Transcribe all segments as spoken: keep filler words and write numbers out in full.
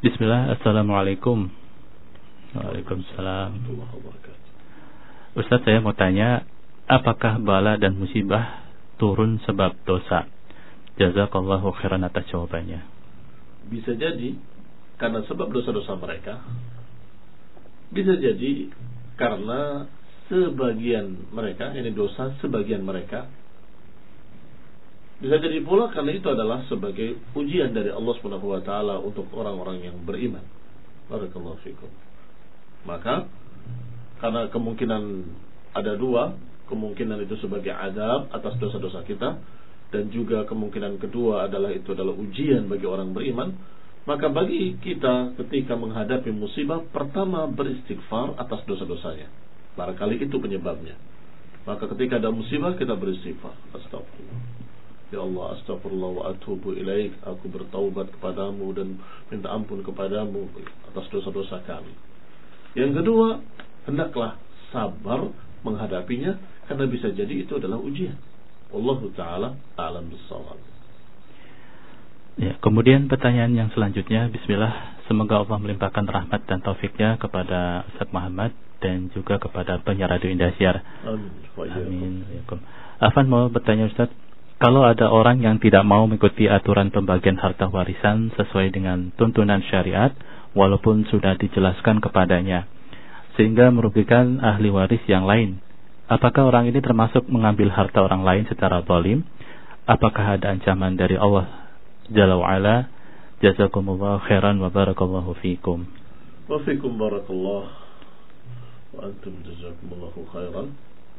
Bismillah, Assalamualaikum. Waalaikumsalam. Ustaz, saya mau tanya, apakah bala dan musibah turun sebab dosa? Jazakallahu khairan atas jawabannya. Bisa jadi karena sebab dosa-dosa mereka. Bisa jadi karena sebagian mereka, ini dosa sebagian mereka. Bisa jadi pula karena itu adalah sebagai ujian dari Allah Subhanahu wa taala untuk orang-orang yang beriman. Barakallahu fikum. Maka karena kemungkinan ada dua, kemungkinan itu sebagai azab atas dosa-dosa kita, dan juga kemungkinan kedua adalah itu adalah ujian bagi orang beriman. Maka bagi kita ketika menghadapi musibah, pertama beristighfar atas dosa-dosanya. Barangkali itu penyebabnya. Maka ketika ada musibah kita beristighfar. Astagfirullah. Ya Allah, astagfirullah wa atubu ilaik. Aku bertaubat kepadamu dan minta ampun kepadamu atas dosa-dosa kami. Yang kedua, hendaklah sabar menghadapinya, karena bisa jadi itu adalah ujian. Wallahu ta'ala a'lam bis-shawab. Ya, kemudian pertanyaan yang selanjutnya, bismillah, semoga Allah melimpahkan rahmat dan taufiknya kepada Ustaz Muhammad dan juga kepada penyiar Radio Indosiar. Amin. Amin. Afan mau bertanya Ustaz, kalau ada orang yang tidak mau mengikuti aturan pembagian harta warisan sesuai dengan tuntunan syariat, walaupun sudah dijelaskan kepadanya, sehingga merugikan ahli waris yang lain, apakah orang ini termasuk mengambil harta orang lain secara zalim? Apakah ada ancaman dari Allah Jalla wa'ala? Jazakumullah khairan wa barakallahu fikum. Wa fikum barakallah wa antum jazakumullahu khairan.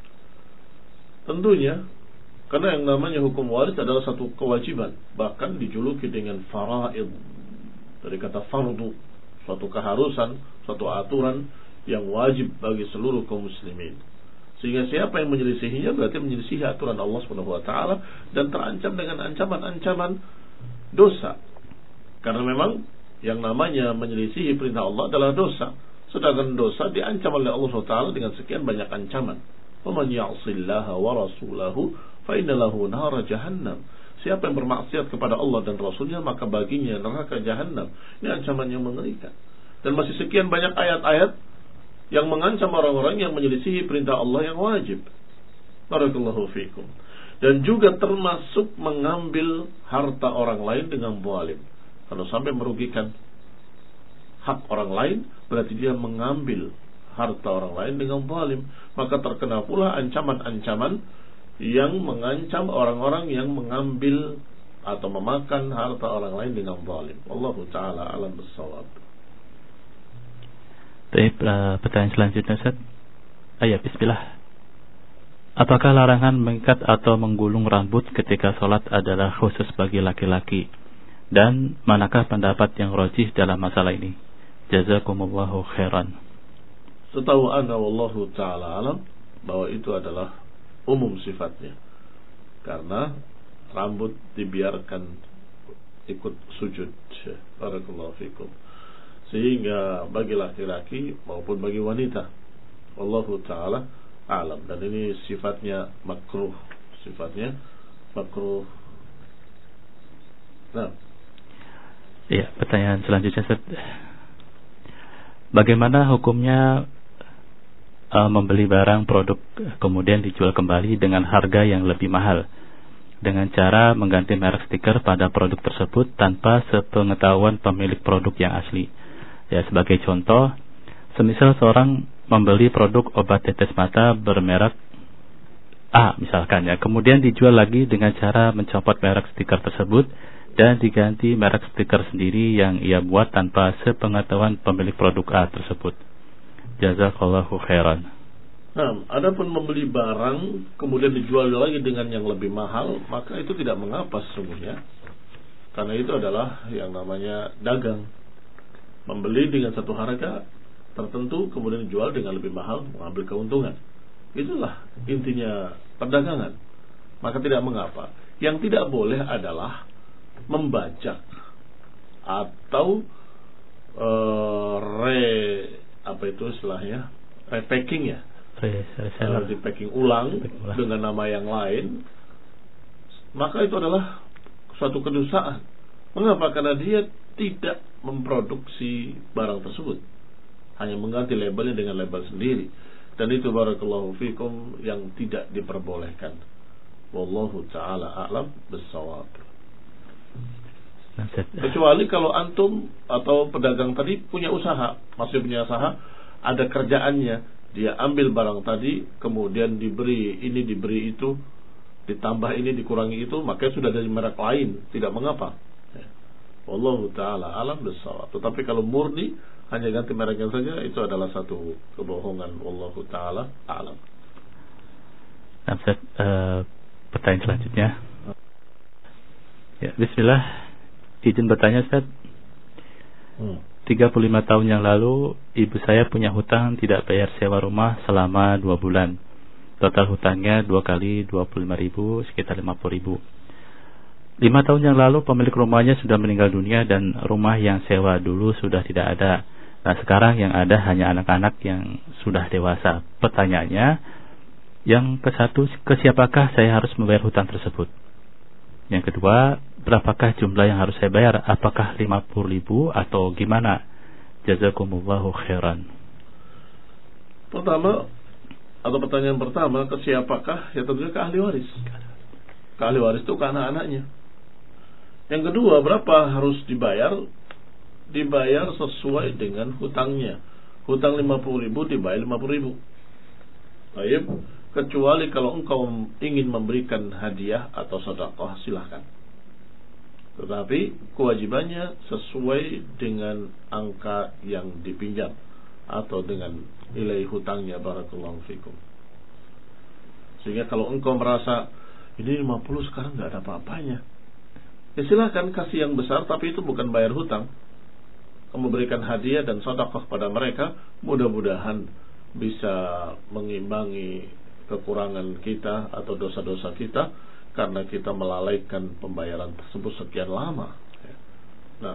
Tentunya karena yang namanya hukum waris adalah satu kewajiban, bahkan dijuluki dengan faraid, dari kata fardu, suatu keharusan, suatu aturan yang wajib bagi seluruh kaum muslimin. Sehingga siapa yang menyelisihinya berarti menyelisihi aturan Allah Subhanahu wa taala dan terancam dengan ancaman-ancaman dosa. Karena memang yang namanya menyelisihi perintah Allah adalah dosa. Sedangkan dosa diancam oleh Allah Subhanahu wa taala dengan sekian banyak ancaman. "Waman ya'sillaha wa rasulahu fa inna lahu nara jahannam." Siapa yang bermaksiat kepada Allah dan Rasulnya, maka baginya neraka jahannam. Ini ancaman yang mengerikan. Dan masih sekian banyak ayat-ayat yang mengancam orang-orang yang menyelisihi perintah Allah yang wajib. Barakallahu fikum. Dan juga termasuk mengambil harta orang lain dengan zalim. Kalau sampai merugikan hak orang lain, berarti dia mengambil harta orang lain dengan zalim. Maka terkena pula ancaman-ancaman yang mengancam orang-orang yang mengambil atau memakan harta orang lain dengan zalim. Wallahu ta'ala alam bis-shawab. Baik, pertanyaan selanjutnya Ustaz. Ayat bismillah. Apakah larangan mengikat atau menggulung rambut ketika sholat adalah khusus bagi laki-laki? Dan manakah pendapat yang rajih dalam masalah ini? Jazakumullahu khairan. Setahu ana wallahu ta'ala alam bahwa itu adalah umum sifatnya. Karena rambut dibiarkan ikut sujud. Barakallahu fikum. Sehingga bagi laki-laki maupun bagi wanita, wallahu ta'ala alam. Dan ini sifatnya makruh. Sifatnya makruh. Nah. Ya, pertanyaan selanjutnya Ustaz. Bagaimana hukumnya uh, membeli barang produk kemudian dijual kembali dengan harga yang lebih mahal dengan cara mengganti merek stiker pada produk tersebut tanpa sepengetahuan pemilik produk yang asli? Ya, sebagai contoh, semisal seorang membeli produk obat tetes mata bermerek A misalkan ya, kemudian dijual lagi dengan cara mencopot merek stiker tersebut dan diganti merek stiker sendiri yang ia buat tanpa sepengetahuan pemilik produk A tersebut. Jazakallahu khairan. Nah, adapun membeli barang kemudian dijual lagi dengan yang lebih mahal, maka itu tidak mengapa sesungguhnya. Karena itu adalah yang namanya dagang. Membeli dengan satu harga tertentu kemudian dijual dengan lebih mahal, mengambil keuntungan. Itulah intinya perdagangan. Maka tidak mengapa. Yang tidak boleh adalah membajak atau uh, re apa itu istilahnya repacking ya, uh, di packing ulang dengan nama yang lain, maka itu adalah suatu kedustaan. Mengapa? Karena dia tidak memproduksi barang tersebut, hanya mengganti labelnya dengan label sendiri, dan itu barakallahu fikum yang tidak diperbolehkan. Wallahu ta'ala a'lam bis-shawab. Kecuali kalau antum atau pedagang tadi punya usaha, masih punya usaha, ada kerjaannya, dia ambil barang tadi, kemudian diberi ini, diberi itu, ditambah ini, dikurangi itu, maka sudah dari merek lain, tidak mengapa. Wallahu ta'ala alam bis-shawab. Tetapi kalau murni hanya ganti mereknya saja, itu adalah satu kebohongan. Wallahu ta'ala alam. Nah, Ustaz, uh, pertanyaan selanjutnya. Ya, bismillah. Izin bertanya, Ustaz. Hmm. tiga puluh lima tahun yang lalu ibu saya punya hutang tidak bayar sewa rumah selama dua bulan. Total hutangnya dua kali dua puluh lima ribu, sekitar lima puluh ribu. lima tahun yang lalu pemilik rumahnya sudah meninggal dunia dan rumah yang sewa dulu sudah tidak ada. Nah, sekarang yang ada hanya anak-anak yang sudah dewasa. Pertanyaannya, yang ke satu, ke siapakah saya harus membayar hutang tersebut? Yang kedua, berapakah jumlah yang harus saya bayar? Apakah lima puluh ribu atau gimana? Jazakumullahu khairan. Pertama, atau pertanyaan pertama, ke siapakah? Ya tentunya ke ahli waris. Ke ahli waris itu ke anak-anaknya. Yang kedua, berapa harus dibayar? Dibayar sesuai dengan hutangnya. Hutang lima puluh ribu dibayar lima puluh ribu. Baik. Kecuali kalau engkau ingin memberikan hadiah atau sedekah, silahkan. Tetapi kewajibannya sesuai dengan angka yang dipinjam atau dengan nilai hutangnya. Barakallahu fikum. Sehingga kalau engkau merasa ini lima puluh sekarang gak ada apa-apanya, ya silahkan kasih yang besar, tapi itu bukan bayar hutang. Kamu berikan hadiah dan sedekah pada mereka, mudah-mudahan bisa mengimbangi kekurangan kita atau dosa-dosa kita karena kita melalaikan pembayaran tersebut sekian lama. Nah,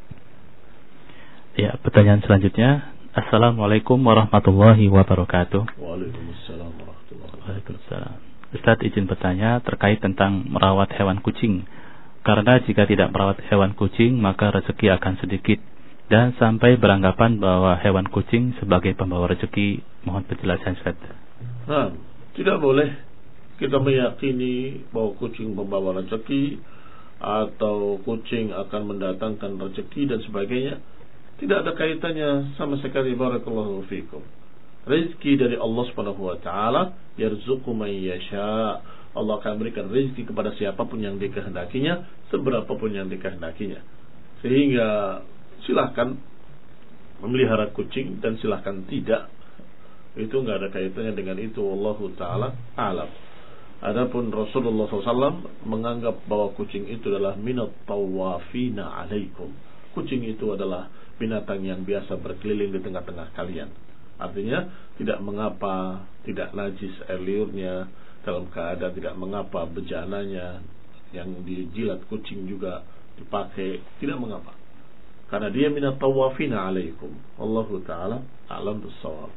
ya, pertanyaan selanjutnya. Assalamualaikum warahmatullahi wabarakatuh. Waalaikumsalam warahmatullahi wabarakatuh. Waalaikumsalam. Ustaz, izin bertanya terkait tentang merawat hewan kucing. Karena jika tidak merawat hewan kucing maka rezeki akan sedikit, dan sampai beranggapan bahwa hewan kucing sebagai pembawa rezeki. Mohon penjelasan, Ustaz. Nah, tidak boleh kita meyakini bahwa kucing membawa rezeki atau kucing akan mendatangkan rezeki dan sebagainya. Tidak ada kaitannya sama sekali. Barakallahu fikum. Rezeki dari Allah Subhanahu wa taala, yarzuqu man yasha. Allah akan berikan rezeki kepada siapapun yang dikehendakinya, seberapa pun yang dikehendakinya. Sehingga silahkan memelihara kucing dan silahkan tidak. Itu enggak ada kaitannya dengan itu. Wallahu ta'ala alam. Adapun Rasulullah shallallahu alaihi wasallam menganggap bahwa kucing itu adalah minat tawafina alaikum. Kucing itu adalah binatang yang biasa berkeliling di tengah-tengah kalian. Artinya tidak mengapa tidak najis air liurnya, dalam keadaan tidak mengapa bejananya yang dijilat kucing juga dipakai, tidak mengapa, karena dia minat tawafina alaikum. Wallahu ta'ala a'lam bis-shawab.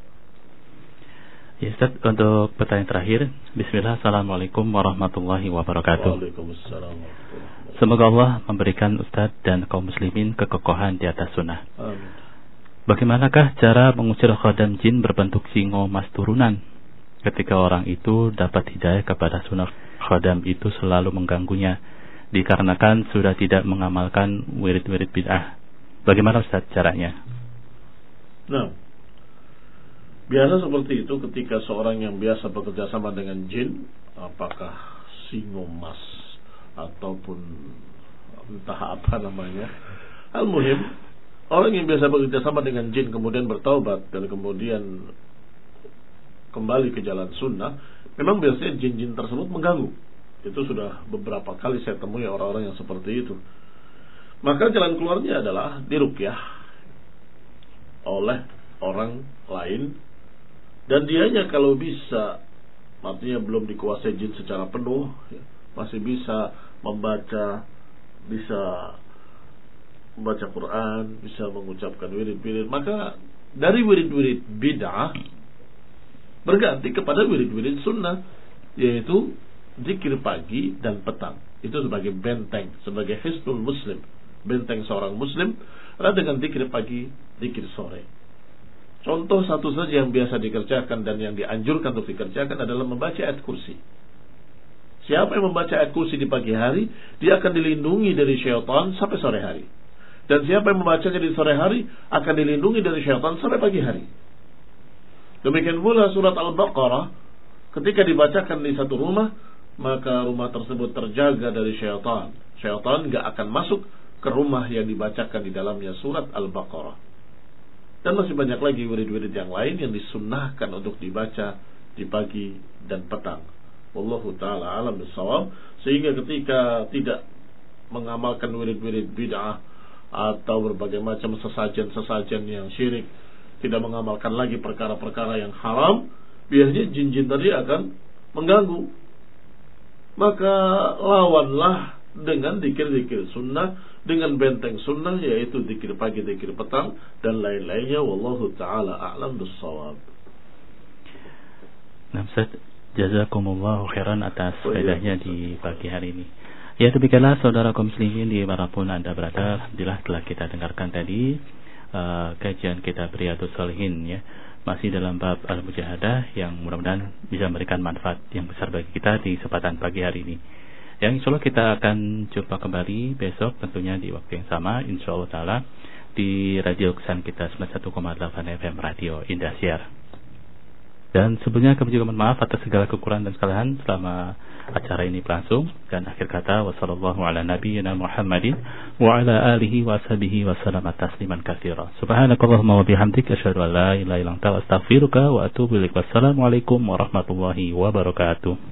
Ya, Ustaz, untuk pertanyaan terakhir. Bismillah. Assalamualaikum warahmatullahi wabarakatuh. Waalaikumsalam warahmatullahi wabarakatuh. Semoga Allah memberikan Ustaz dan kaum muslimin kekokohan di atas sunnah. Amin. Bagaimanakah cara mengusir khodam jin berbentuk singo mas turunan ketika orang itu dapat hidayah kepada sunnah khodam itu selalu mengganggunya dikarenakan sudah tidak mengamalkan wirid-wirid bid'ah? Bagaimana Ustaz caranya? Nah, biasa seperti itu ketika seorang yang biasa bekerja sama dengan jin, apakah singo mas ataupun entah apa namanya, al-muhim, orang yang biasa bekerja sama dengan jin kemudian bertaubat dan kemudian kembali ke jalan sunnah, memang biasanya jin-jin tersebut mengganggu. Itu sudah beberapa kali saya temui orang-orang yang seperti itu. Maka jalan keluarnya adalah diruqyah oleh orang lain, dan dianya kalau bisa, artinya belum dikuasai jin secara penuh, masih bisa membaca, bisa membaca Quran, bisa mengucapkan wirid-wirid, maka dari wirid-wirid bid'ah berganti kepada wirid-wirid sunnah, yaitu zikir pagi dan petang. Itu sebagai benteng, sebagai hisnul muslim, benteng seorang muslim adalah dengan zikir pagi, zikir sore. Contoh satu saja yang biasa dikerjakan dan yang dianjurkan untuk dikerjakan adalah membaca ayat kursi. Siapa yang membaca ayat kursi di pagi hari, dia akan dilindungi dari syaitan sampai sore hari. Dan siapa yang membacanya di sore hari akan dilindungi dari syaitan sampai pagi hari. Demikian pula surat Al-Baqarah, ketika dibacakan di satu rumah, maka rumah tersebut terjaga dari syaitan. Syaitan gak akan masuk ke rumah yang dibacakan di dalamnya surat Al-Baqarah. Dan masih banyak lagi wirid-wirid yang lain yang disunnahkan untuk dibaca di pagi dan petang. Wallahu ta'ala alam bissawab. Sehingga ketika tidak mengamalkan wirid-wirid bid'ah atau berbagai macam sesajen-sesajen yang syirik, tidak mengamalkan lagi perkara-perkara yang haram, biasanya jin-jin tadi akan mengganggu. Maka lawanlah dengan zikir-zikir sunnah, dengan benteng sunnah, yaitu zikir pagi, zikir petang, dan lain-lainnya. Wallahu ta'ala a'lam bissawab. Nah, Ustaz, jazakumullahu khairan atas faedahnya di pagi hari ini. Ya, demikianlah saudara kaum muslimin dimanapun Anda berada, alhamdulillah telah kita dengarkan tadi uh, kajian kita Riyadhus Shalihin, ya, masih dalam bab Al-Mujahadah yang mudah-mudahan bisa memberikan manfaat yang besar bagi kita di kesempatan pagi hari ini. Yang insyaallah kita akan jumpa kembali besok tentunya di waktu yang sama insyaallah taala di radio kesan kita sembilan puluh satu koma delapan F M Radio Indosiar. Dan sebelumnya kami juga mohon maaf atas segala kekurangan dan kesalahan selama acara ini berlangsung. Dan akhir kata, wassallallahu ala nabiyyina Muhammadin wa ala alihi wa sahbihi wa sallama tasliman katsira. Subhanakallahumma wa bihamdika asyhadu an la ilaha illa anta astaghfiruka wa atubu ilaik. Wassalamualaikum warahmatullahi wabarakatuh.